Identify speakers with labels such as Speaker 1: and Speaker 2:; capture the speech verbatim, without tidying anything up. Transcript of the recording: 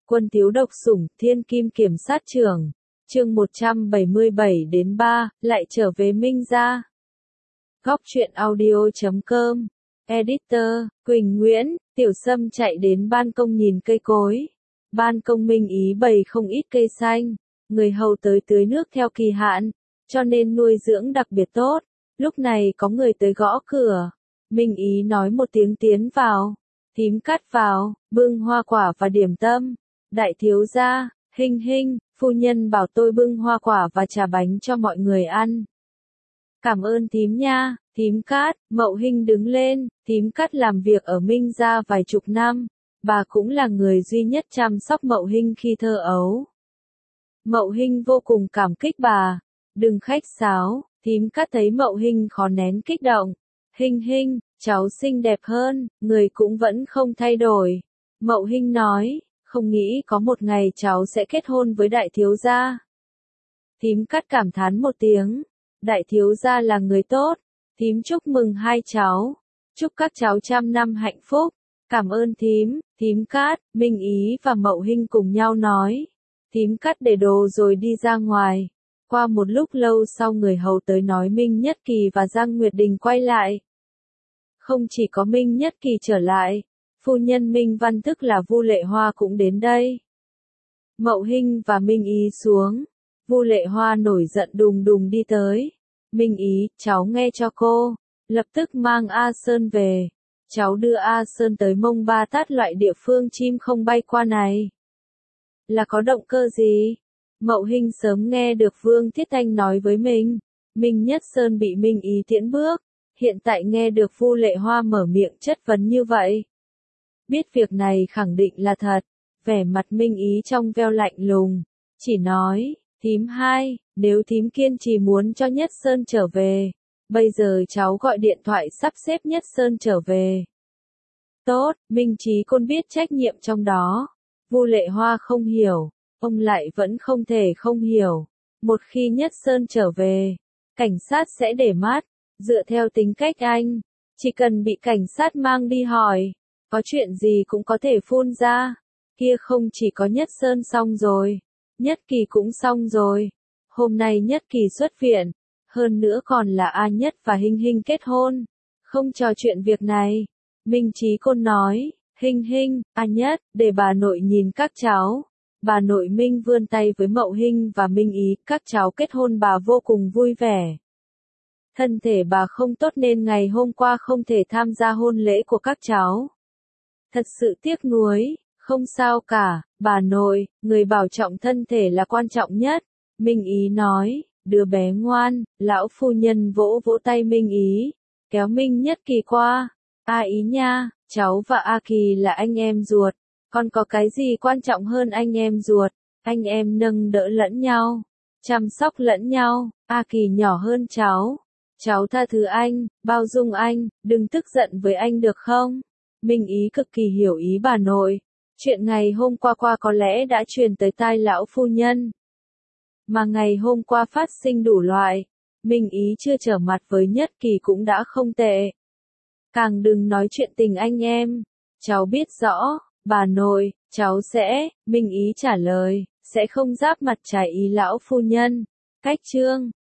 Speaker 1: Quân thiếu độc sủng, thiên kim kiểm sát trưởng. Chương một trăm bảy mươi bảy đến ba, lại trở về Minh gia. Góc truyện audio chấm com. Editor, Quỳnh Nguyễn, Tiểu Sâm chạy đến ban công nhìn cây cối. Ban công Minh Ý bày không ít cây xanh, người hầu tới tưới nước theo kỳ hạn, cho nên nuôi dưỡng đặc biệt tốt. Lúc này có người tới gõ cửa. Minh Ý nói một tiếng tiến vào. Thím cắt vào, bưng hoa quả và điểm tâm. Đại thiếu gia, Hinh Hinh, phu nhân bảo tôi bưng hoa quả và trà bánh cho mọi người ăn. Cảm ơn thím nha, thím Cát. Mậu Hinh đứng lên, thím Cát làm việc ở Minh gia vài chục năm, bà cũng là người duy nhất chăm sóc Mậu Hinh khi thơ ấu. Mậu Hinh vô cùng cảm kích bà. Đừng khách sáo, thím Cát thấy Mậu Hinh khó nén kích động. Hinh Hinh, cháu xinh đẹp hơn, người cũng vẫn không thay đổi. Mậu Hinh nói, không nghĩ có một ngày cháu sẽ kết hôn với đại thiếu gia. Thím Cát cảm thán một tiếng, đại thiếu gia là người tốt, thím chúc mừng hai cháu, chúc các cháu trăm năm hạnh phúc. Cảm ơn thím, thím Cát. Minh Ý và Mậu Hinh cùng nhau nói. Thím Cát để đồ rồi đi ra ngoài. Qua một lúc lâu sau người hầu tới nói Minh Nhất Kỳ và Giang Nguyệt Đình quay lại. Không chỉ có Minh Nhất Kỳ trở lại, phu nhân Minh Văn tức là Vu Lệ Hoa cũng đến đây. Mậu Hinh và Minh Ý xuống, Vu Lệ Hoa nổi giận đùng đùng đi tới. Minh Ý, cháu nghe cho cô, lập tức mang A Sơn về. Cháu đưa A Sơn tới Mông Ba Tát loại địa phương chim không bay qua này. Là có động cơ gì? Mậu Hinh sớm nghe được Vương Thiết Thanh nói với mình. Minh Nhất Sơn bị Minh Ý tiễn bước, hiện tại nghe được Vu Lệ Hoa mở miệng chất vấn như vậy. Biết việc này khẳng định là thật, vẻ mặt Minh Ý trong veo lạnh lùng, chỉ nói, thím hai, nếu thím kiên trì muốn cho Nhất Sơn trở về, bây giờ cháu gọi điện thoại sắp xếp Nhất Sơn trở về. Tốt, Minh Chí Côn biết trách nhiệm trong đó. Vu Lệ Hoa không hiểu, ông lại vẫn không thể không hiểu. Một khi Nhất Sơn trở về, cảnh sát sẽ để mắt, dựa theo tính cách anh, chỉ cần bị cảnh sát mang đi hỏi, có chuyện gì cũng có thể phun ra. Kia không chỉ có Nhất Sơn xong rồi, Nhất Kỳ cũng xong rồi. Hôm nay Nhất Kỳ xuất viện, hơn nữa còn là A Nhất và Hinh Hinh kết hôn. Không trò chuyện việc này. Minh Chí Côn nói, Hinh Hinh, A Nhất, để bà nội nhìn các cháu. Bà nội Minh vươn tay với Mậu Hinh và Minh Ý, các cháu kết hôn bà vô cùng vui vẻ. Thân thể bà không tốt nên ngày hôm qua không thể tham gia hôn lễ của các cháu. Thật sự tiếc nuối, không sao cả, bà nội, người bảo trọng thân thể là quan trọng nhất. Minh Ý nói, đứa bé ngoan. Lão phu nhân vỗ vỗ tay Minh Ý, kéo Minh Nhất Kỳ qua. A Ý nha, cháu và A Kỳ là anh em ruột, còn có cái gì quan trọng hơn anh em ruột, anh em nâng đỡ lẫn nhau, chăm sóc lẫn nhau. A Kỳ nhỏ hơn cháu, cháu tha thứ anh, bao dung anh, đừng tức giận với anh được không? Minh Ý cực kỳ hiểu ý bà nội, chuyện ngày hôm qua qua có lẽ đã truyền tới tai lão phu nhân. Mà ngày hôm qua phát sinh đủ loại, Minh Ý chưa trở mặt với Nhất Kỳ cũng đã không tệ. Càng đừng nói chuyện tình anh em, cháu biết rõ, bà nội, cháu sẽ, Minh Ý trả lời, sẽ không giáp mặt trái ý lão phu nhân. Cách chương